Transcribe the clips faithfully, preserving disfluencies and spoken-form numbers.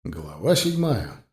Глава седьмая.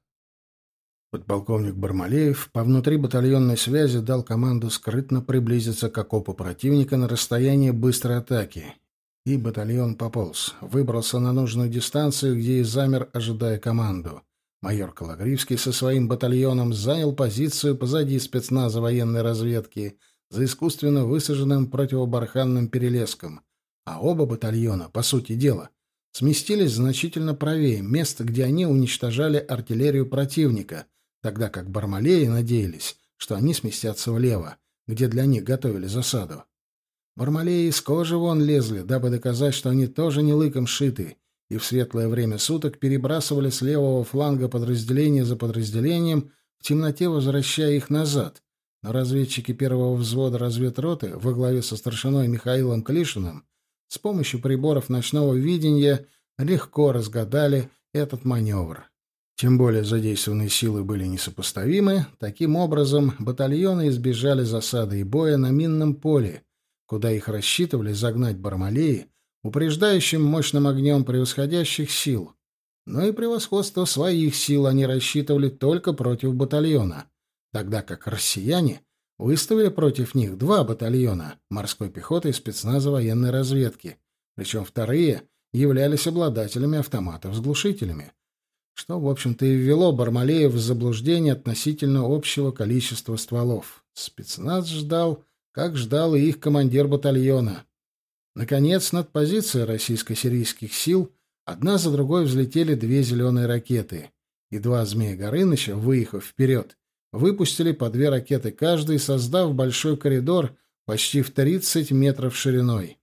Подполковник Бармалеев по внутрибатальонной связи дал команду скрытно приблизиться к окопу противника на расстояние быстрой атаки. И батальон пополз, выбрался на нужную дистанцию, где и замер, ожидая команду. Майор Калагривский со своим батальоном занял позицию позади спецназа военной разведки за искусственно высаженным противобарханным перелеском, а оба батальона, по сути дела, сместились значительно правее места, где они уничтожали артиллерию противника, тогда как бармалеи надеялись, что они сместятся влево, где для них готовили засаду. Бармалеи из кожи вон лезли, дабы доказать, что они тоже не лыком шиты, и в светлое время суток перебрасывали с левого фланга подразделение за подразделением, в темноте возвращая их назад. Но разведчики первого взвода разведроты во главе со старшиной Михаилом Клишиным с помощью приборов ночного видения легко разгадали этот маневр. Тем более задействованные силы были несопоставимы. Таким образом, батальоны избежали засады и боя на минном поле, куда их рассчитывали загнать бармалеи, упреждающим мощным огнем превосходящих сил. Но и превосходство своих сил они рассчитывали только против батальона, тогда как россияне выставили против них два батальона морской пехоты и спецназа военной разведки, причем вторые являлись обладателями автоматов с глушителями, что, в общем-то, и ввело бармалеев в заблуждение относительно общего количества стволов. Спецназ ждал, как ждал и их командир батальона. Наконец, над позицией российско-сирийских сил одна за другой взлетели две зеленые ракеты, и два «Змея Горыныча», выехав вперед, выпустили по две ракеты каждый, создав большой коридор почти в тридцать метров шириной.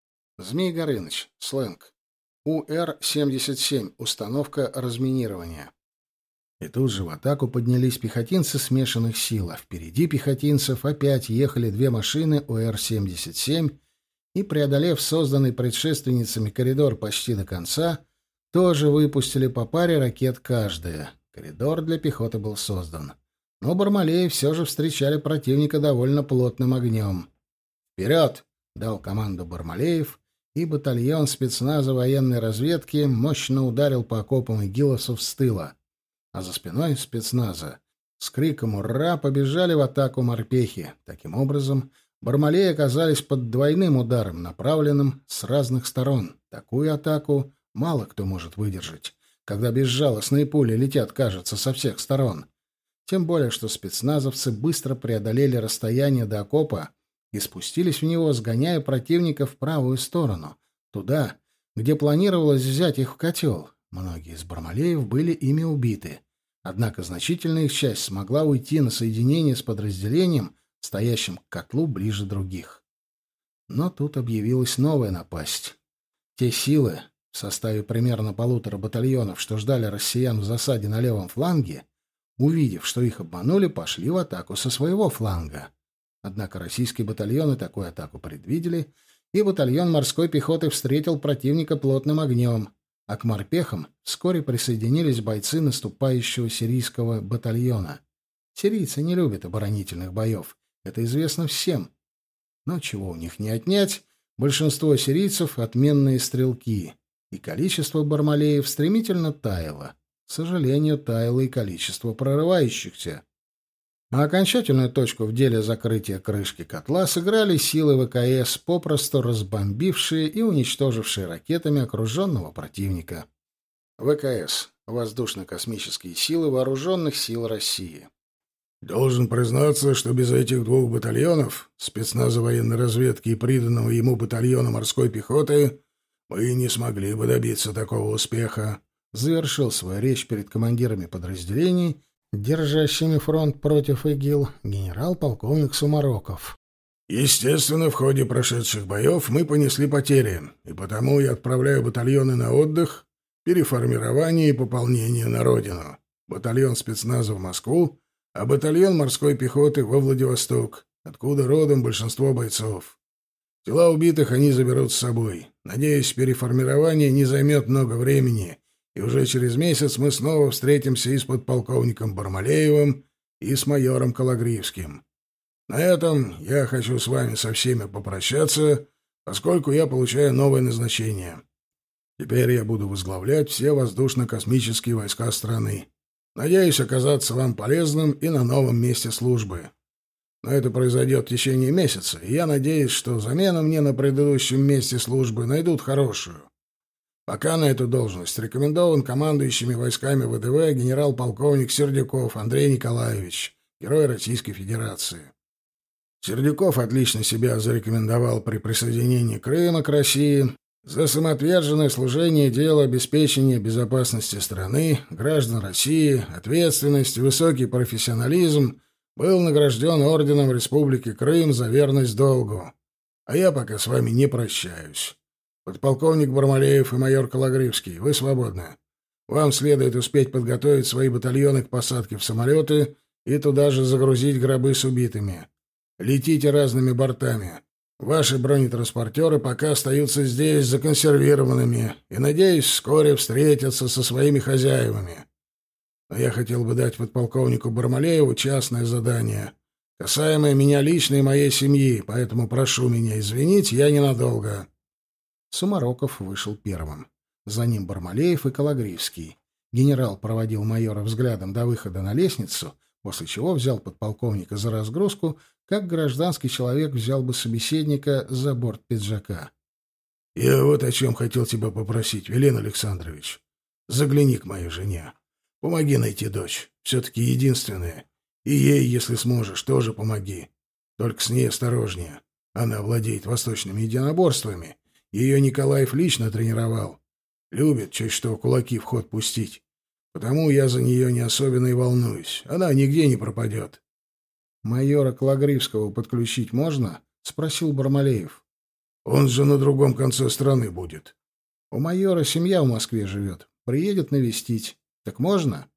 «Змей Горыныч», сленг. У Р семьдесят семь, установка разминирования. И тут же в атаку поднялись пехотинцы смешанных сил, а впереди пехотинцев опять ехали две машины У Р семьдесят семь, и, преодолев созданный предшественницами коридор почти до конца, тоже выпустили по паре ракет каждая. Коридор для пехоты был создан. Но бармалеи все же встречали противника довольно плотным огнем. «Вперед!» — дал команду Бармалеев, и батальон спецназа военной разведки мощно ударил по окопам игиловцев с тыла. А за спиной спецназа с криком «Ура!» побежали в атаку морпехи. Таким образом, бармалеи оказались под двойным ударом, направленным с разных сторон. Такую атаку мало кто может выдержать, когда безжалостные пули летят, кажется, со всех сторон. Тем более, что спецназовцы быстро преодолели расстояние до окопа и спустились в него, сгоняя противника в правую сторону, туда, где планировалось взять их в котел. Многие из бармалеев были ими убиты. Однако значительная их часть смогла уйти на соединение с подразделением, стоящим к котлу ближе других. Но тут объявилась новая напасть. Те силы, в составе примерно полутора батальонов, что ждали россиян в засаде на левом фланге, увидев, что их обманули, пошли в атаку со своего фланга. Однако российские батальоны такую атаку предвидели, и батальон морской пехоты встретил противника плотным огнем, а к морпехам вскоре присоединились бойцы наступающего сирийского батальона. Сирийцы не любят оборонительных боев, это известно всем. Но чего у них не отнять, большинство сирийцев — отменные стрелки, и количество бармалеев стремительно таяло. К сожалению, таяло и количество прорывающихся. А окончательную точку в деле закрытия крышки котла сыграли силы ВКС, попросту разбомбившие и уничтожившие ракетами окруженного противника. ВКС — Воздушно-космические силы Вооруженных сил России. Должен признаться, что без этих двух батальонов, спецназа военной разведки и приданного ему батальона морской пехоты, мы не смогли бы добиться такого успеха. Завершил свою речь перед командирами подразделений, держащими фронт против ИГИЛ, генерал-полковник Сумароков. Естественно, в ходе прошедших боев мы понесли потери, и потому я отправляю батальоны на отдых, переформирование и пополнение на родину. Батальон спецназа в Москву, а батальон морской пехоты во Владивосток, откуда родом большинство бойцов. Тела убитых они заберут с собой. Надеюсь, переформирование не займет много времени, и уже через месяц мы снова встретимся и с подполковником Бармалеевым, и с майором Калагривским. На этом я хочу с вами со всеми попрощаться, поскольку я получаю новое назначение. Теперь я буду возглавлять все воздушно-космические войска страны. Надеюсь оказаться вам полезным и на новом месте службы. Но это произойдет в течение месяца, и я надеюсь, что замену мне на предыдущем месте службы найдут хорошую. Пока на эту должность рекомендован командующими войсками ВДВ генерал-полковник Сердюков Андрей Николаевич, герой Российской Федерации. Сердюков отлично себя зарекомендовал при присоединении Крыма к России. За самоотверженное служение делу обеспечения безопасности страны, граждан России, ответственность, высокий профессионализм был награжден орденом Республики Крым за верность долгу. А я пока с вами не прощаюсь. Подполковник Бармалеев и майор Кологривский, вы свободны. Вам следует успеть подготовить свои батальоны к посадке в самолеты и туда же загрузить гробы с убитыми. Летите разными бортами. Ваши бронетранспортеры пока остаются здесь законсервированными и, надеюсь, вскоре встретятся со своими хозяевами. Но я хотел бы дать подполковнику Бармалееву частное задание, касаемое меня лично и моей семьи, поэтому прошу меня извинить, я ненадолго». Сумароков вышел первым. За ним Бармалеев и Кологривский. Генерал проводил майора взглядом до выхода на лестницу, после чего взял подполковника за разгрузку, как гражданский человек взял бы собеседника за борт пиджака. «Я вот о чем хотел тебя попросить, Велен Александрович. Загляни к моей жене. Помоги найти дочь. Все-таки единственная. И ей, если сможешь, тоже помоги. Только с ней осторожнее. Она владеет восточными единоборствами. Ее Николаев лично тренировал. Любит чуть что кулаки в ход пустить. Потому я за нее не особенно и волнуюсь. Она нигде не пропадет». «Майора Кологривского подключить можно?» — спросил Бармалеев. «Он же на другом конце страны будет». «У майора семья в Москве живет. Приедет навестить. Так можно?»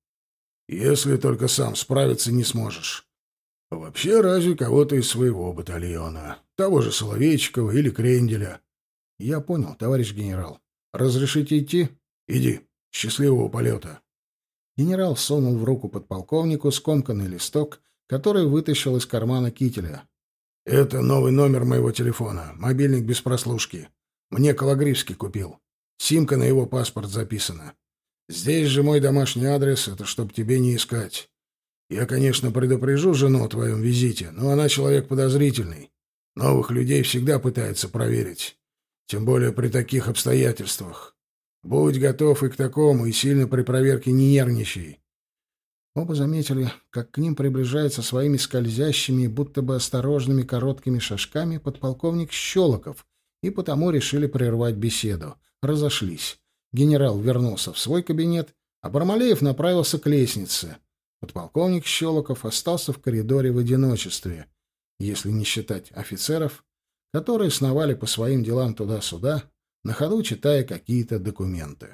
«Если только сам справиться не сможешь. Вообще, разве кого-то из своего батальона. Того же Соловейчикова или Кренделя». «Я понял, товарищ генерал. Разрешите идти?» «Иди. Счастливого полета». Генерал сунул в руку подполковнику скомканный листок, который вытащил из кармана кителя. «Это новый номер моего телефона. Мобильник без прослушки. Мне Кологривский купил. Симка на его паспорт записана. Здесь же мой домашний адрес, это чтоб тебе не искать. Я, конечно, предупрежу жену о твоем визите, но она человек подозрительный. Новых людей всегда пытается проверить. Тем более при таких обстоятельствах. Будь готов и к такому, и сильно при проверке не нервничай». Оба заметили, как к ним приближается своими скользящими, будто бы осторожными короткими шажками подполковник Щелоков, и потому решили прервать беседу. Разошлись. Генерал вернулся в свой кабинет, а Бармалеев направился к лестнице. Подполковник Щелоков остался в коридоре в одиночестве, если не считать офицеров, которые сновали по своим делам туда-сюда, на ходу читая какие-то документы.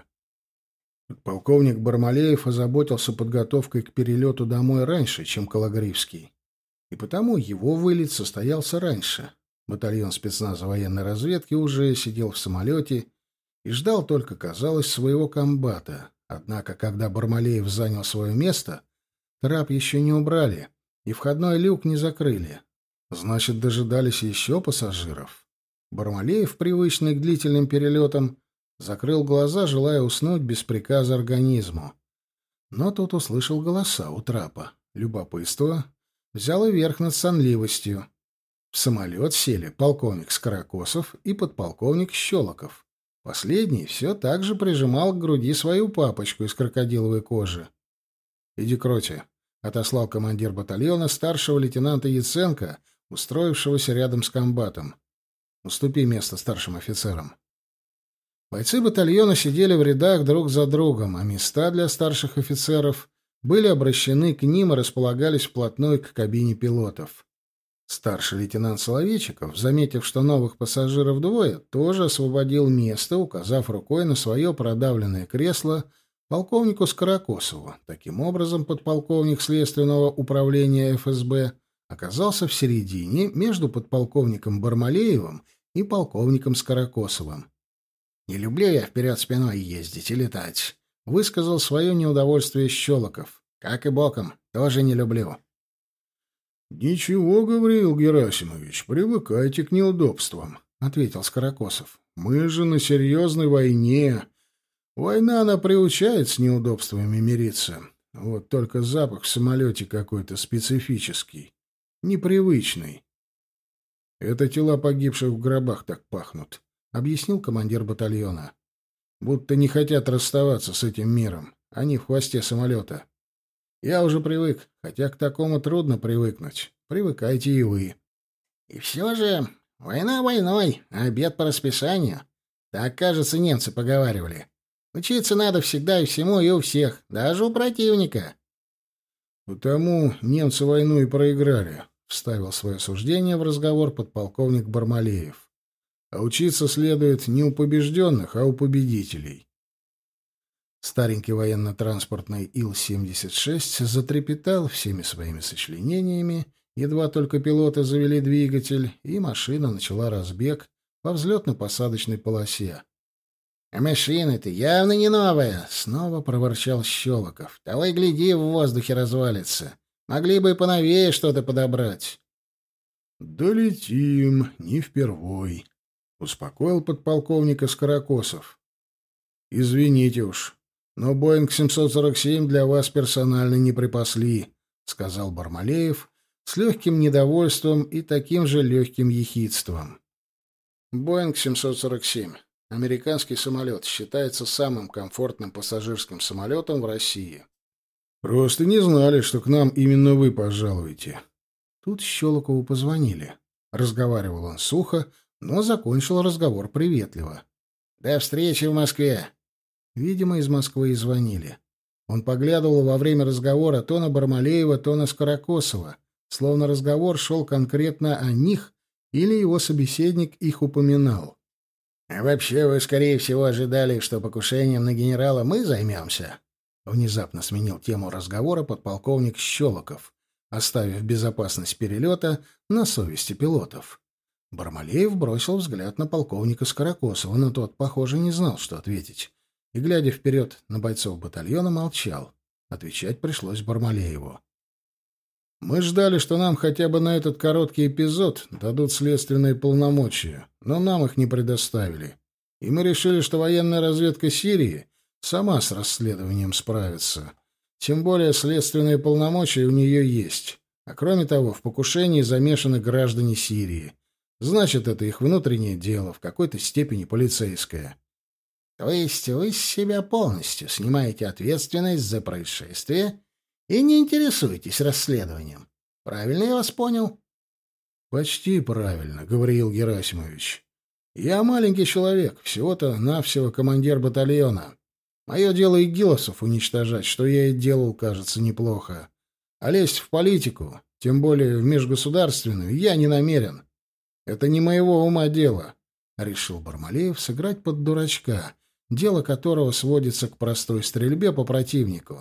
Полковник Бармалеев озаботился подготовкой к перелету домой раньше, чем Кологривский. И потому его вылет состоялся раньше. Батальон спецназа военной разведки уже сидел в самолете и ждал только, казалось, своего комбата. Однако, когда Бармалеев занял свое место, трап еще не убрали и входной люк не закрыли. Значит, дожидались еще пассажиров. Бармалеев, привычный к длительным перелетам, закрыл глаза, желая уснуть без приказа организму. Но тут услышал голоса у трапа. Любопытство взяло верх над сонливостью. В самолет сели полковник Скорокосов и подполковник Щелоков. Последний все так же прижимал к груди свою папочку из крокодиловой кожи. «Иди к роте», — отослал командир батальона старшего лейтенанта Яценко, устроившегося рядом с комбатом. «Уступи место старшим офицерам». Бойцы батальона сидели в рядах друг за другом, а места для старших офицеров были обращены к ним и располагались вплотную к кабине пилотов. Старший лейтенант Соловейчиков, заметив, что новых пассажиров двое, тоже освободил место, указав рукой на свое продавленное кресло полковнику Скорокосову. Таким образом, подполковник Следственного управления эф эс бэ оказался в середине между подполковником Бармалеевым и полковником Скорокосовым. «Не люблю я вперед спиной ездить и летать», — высказал свое неудовольствие Щелоков. «Как и боком, тоже не люблю». «Ничего, Гавриил Герасимович, привыкайте к неудобствам», — ответил Скорокосов. «Мы же на серьезной войне, Война, она приучает с неудобствами мириться. Вот только запах в самолете какой-то специфический, непривычный. Это тела погибших в гробах так пахнут, — объяснил командир батальона. Будто не хотят расставаться с этим миром. Они в хвосте самолета. Я уже привык, хотя к такому трудно привыкнуть. Привыкайте и вы. И все же война войной, а обед по расписанию. Так, кажется, немцы поговаривали. Учиться надо всегда и всему, и у всех, даже у противника. Потому немцы войну и проиграли, — вставил свое суждение в разговор подполковник Бармалеев. А учиться следует не у побежденных, а у победителей. Старенький военно-транспортный Ил семьдесят шесть затрепетал всеми своими сочленениями, едва только пилоты завели двигатель, и машина начала разбег по взлетно-посадочной полосе. — А машина-то явно не новая! — снова проворчал Щелоков. — Того и гляди, в воздухе развалится. Могли бы и поновее что-то подобрать. — Долетим, не впервой, — успокоил подполковника Скорокосов. — Извините уж, но Боинг семьсот сорок семь для вас персонально не припасли, — сказал Бармалеев с легким недовольством и таким же легким ехидством. Боинг семьсот сорок семь. Американский самолет считается самым комфортным пассажирским самолетом в России. Просто не знали, что к нам именно вы пожалуете. Тут Щелокову позвонили. Разговаривал он сухо, но закончил разговор приветливо. «До встречи в Москве!» Видимо, из Москвы и звонили. Он поглядывал во время разговора то на Бармалеева, то на Скорокосова, словно разговор шел конкретно о них или его собеседник их упоминал. «А вообще вы, скорее всего, ожидали, что покушением на генерала мы займемся?» Внезапно сменил тему разговора подполковник Щелоков, оставив безопасность перелета на совести пилотов. Бармалеев бросил взгляд на полковника Скорокосова, но тот, похоже, не знал, что ответить. И, глядя вперед на бойцов батальона, молчал. Отвечать пришлось Бармалееву. «Мы ждали, что нам хотя бы на этот короткий эпизод дадут следственные полномочия, но нам их не предоставили. И мы решили, что военная разведка Сирии сама с расследованием справится. Тем более следственные полномочия у нее есть. А кроме того, в покушении замешаны граждане Сирии. Значит, это их внутреннее дело, в какой-то степени полицейское». «То есть вы с себя полностью снимаете ответственность за происшествие и не интересуетесь расследованием? Правильно я вас понял?» «Почти правильно, Гавриил Герасимович. Я маленький человек, всего-то навсего командир батальона. Мое дело игиловцев уничтожать, что я и делал, кажется, неплохо. А лезть в политику, тем более в межгосударственную, я не намерен. Это не моего ума дело», — решил Бармалеев сыграть под дурачка, дело которого сводится к простой стрельбе по противнику.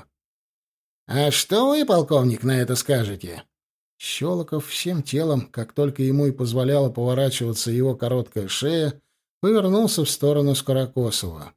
«А что вы, полковник, на это скажете?» Щелоков всем телом, как только ему и позволяла поворачиваться его короткая шея, повернулся в сторону Скорокосова.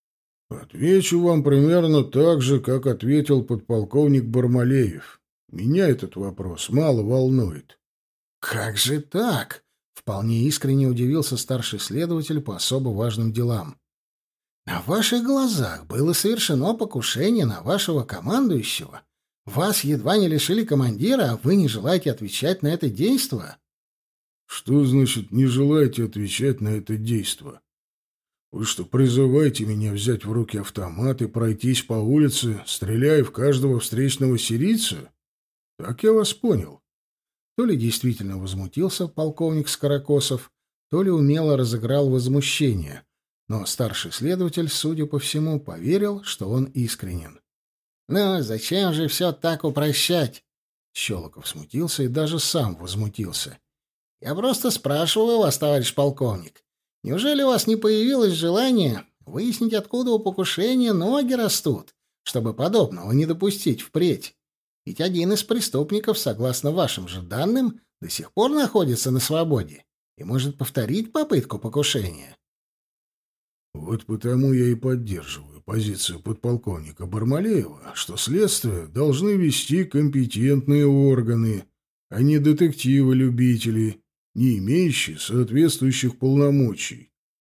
«Отвечу вам примерно так же, как ответил подполковник Бармалеев. Меня этот вопрос мало волнует». «Как же так?» — вполне искренне удивился старший следователь по особо важным делам. «На ваших глазах было совершено покушение на вашего командующего. Вас едва не лишили командира, а вы не желаете отвечать на это действо?» «Что значит «не желаете отвечать на это действо»? Вы что, призываете меня взять в руки автомат и пройтись по улице, стреляя в каждого встречного сирийца? Так я вас понял». То ли действительно возмутился полковник Скорокосов, то ли умело разыграл возмущение. Но старший следователь, судя по всему, поверил, что он искренен. «Ну, зачем же все так упрощать?» Щелоков смутился и даже сам возмутился. «Я просто спрашиваю вас, товарищ полковник, неужели у вас не появилось желание выяснить, откуда у покушения ноги растут, чтобы подобного не допустить впредь? Ведь один из преступников, согласно вашим же данным, до сих пор находится на свободе и может повторить попытку покушения». «Вот потому я и поддерживаю позицию подполковника Бармалеева, что следствие должны вести компетентные органы, а не детективы-любители, не имеющие соответствующих полномочий.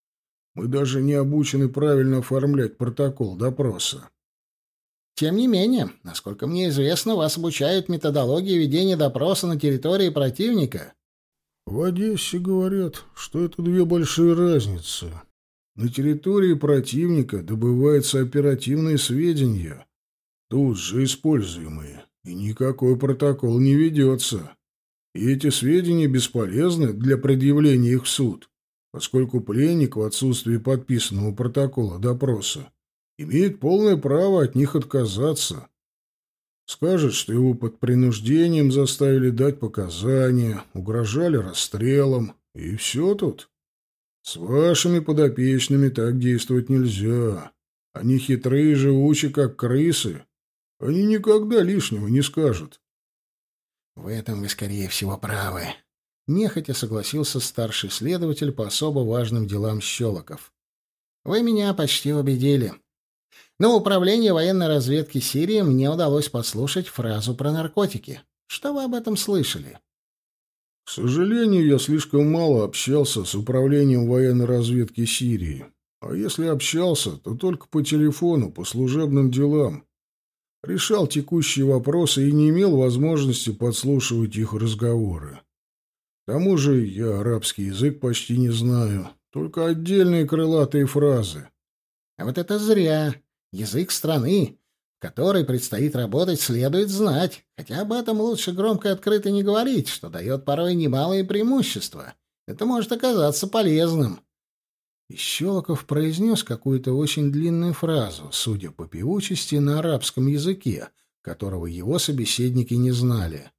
Мы даже не обучены правильно оформлять протокол допроса. Тем не менее, насколько мне известно, вас обучают методологии ведения допроса на территории противника. В Одессе говорят, что это две большие разницы. На территории противника добываются оперативные сведения, тут же используемые, и никакой протокол не ведется. И эти сведения бесполезны для предъявления их в суд, поскольку пленник в отсутствии подписанного протокола допроса имеет полное право от них отказаться. Скажет, что его под принуждением заставили дать показания, угрожали расстрелом, и все тут. С вашими подопечными так действовать нельзя. Они хитрые и живучи, как крысы. Они никогда лишнего не скажут. В этом вы, скорее всего, правы. Нехотя согласился старший следователь по особо важным делам Щелоков. Вы меня почти убедили. Но в управлении военной разведки Сирии мне удалось подслушать фразу про наркотики. Что вы об этом слышали? К сожалению, я слишком мало общался с управлением военной разведки Сирии. А если общался, то только по телефону, по служебным делам. Решал текущие вопросы и не имел возможности подслушивать их разговоры. К тому же я арабский язык почти не знаю, только отдельные крылатые фразы. А вот это зря. Язык страны, в которой предстоит работать, следует знать, хотя об этом лучше громко и открыто не говорить, что дает порой немалые преимущества. Это может оказаться полезным. И Щелоков произнес какую-то очень длинную фразу, судя по певучести, на арабском языке, которого его собеседники не знали.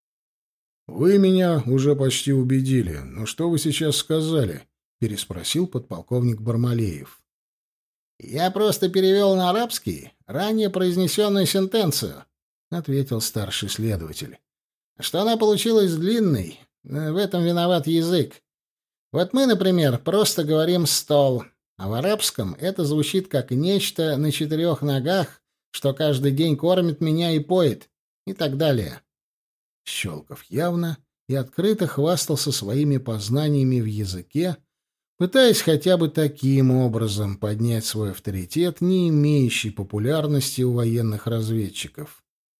«Вы меня уже почти убедили, но что вы сейчас сказали?» — переспросил подполковник Бармалеев. «Я просто перевел на арабский ранее произнесенную сентенцию», — ответил старший следователь. «Что она получилась длинной, в этом виноват язык. Вот мы, например, просто говорим «стол», а в арабском это звучит как нечто на четырех ногах, что каждый день кормит меня и поет, и так далее». Щелков явно и открыто хвастался своими познаниями в языке, пытаясь хотя бы таким образом поднять свой авторитет, не имеющий популярности у военных разведчиков.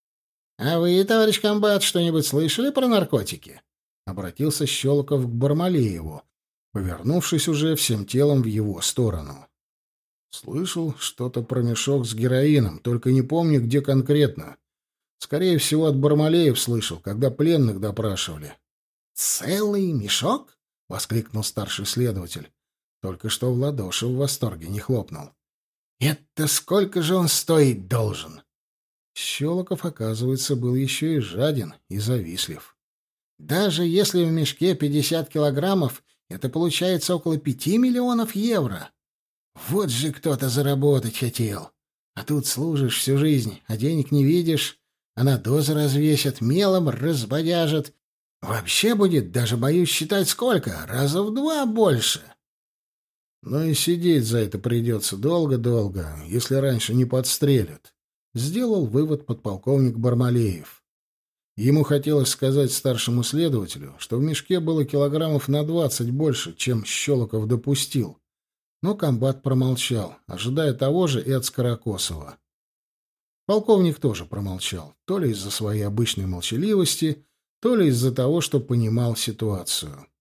«А вы, товарищ комбат, что-нибудь слышали про наркотики?» — обратился Щелоков к Бармалееву, повернувшись уже всем телом в его сторону. «Слышал что-то про мешок с героином, только не помню, где конкретно. Скорее всего, от Бармалеев слышал, когда пленных допрашивали». «Целый мешок?» — воскликнул старший следователь. Только что в ладоши в восторге не хлопнул. «Это сколько же он стоить должен?» Щелоков, оказывается, был еще и жаден, и завистлив. «Даже если в мешке пятьдесят килограммов, это получается около пяти миллионов евро. Вот же кто-то заработать хотел. А тут служишь всю жизнь, а денег не видишь, а на дозы развесят, мелом разбодяжат. Вообще будет, даже боюсь считать сколько, раза в два больше. Но и сидеть за это придется долго-долго, если раньше не подстрелят», — сделал вывод подполковник Бармалеев. Ему хотелось сказать старшему следователю, что в мешке было килограммов на двадцать больше, чем Щелоков допустил. Но комбат промолчал, ожидая того же и от Скорокосова. Полковник тоже промолчал, то ли из-за своей обычной молчаливости, то ли из-за того, что понимал ситуацию.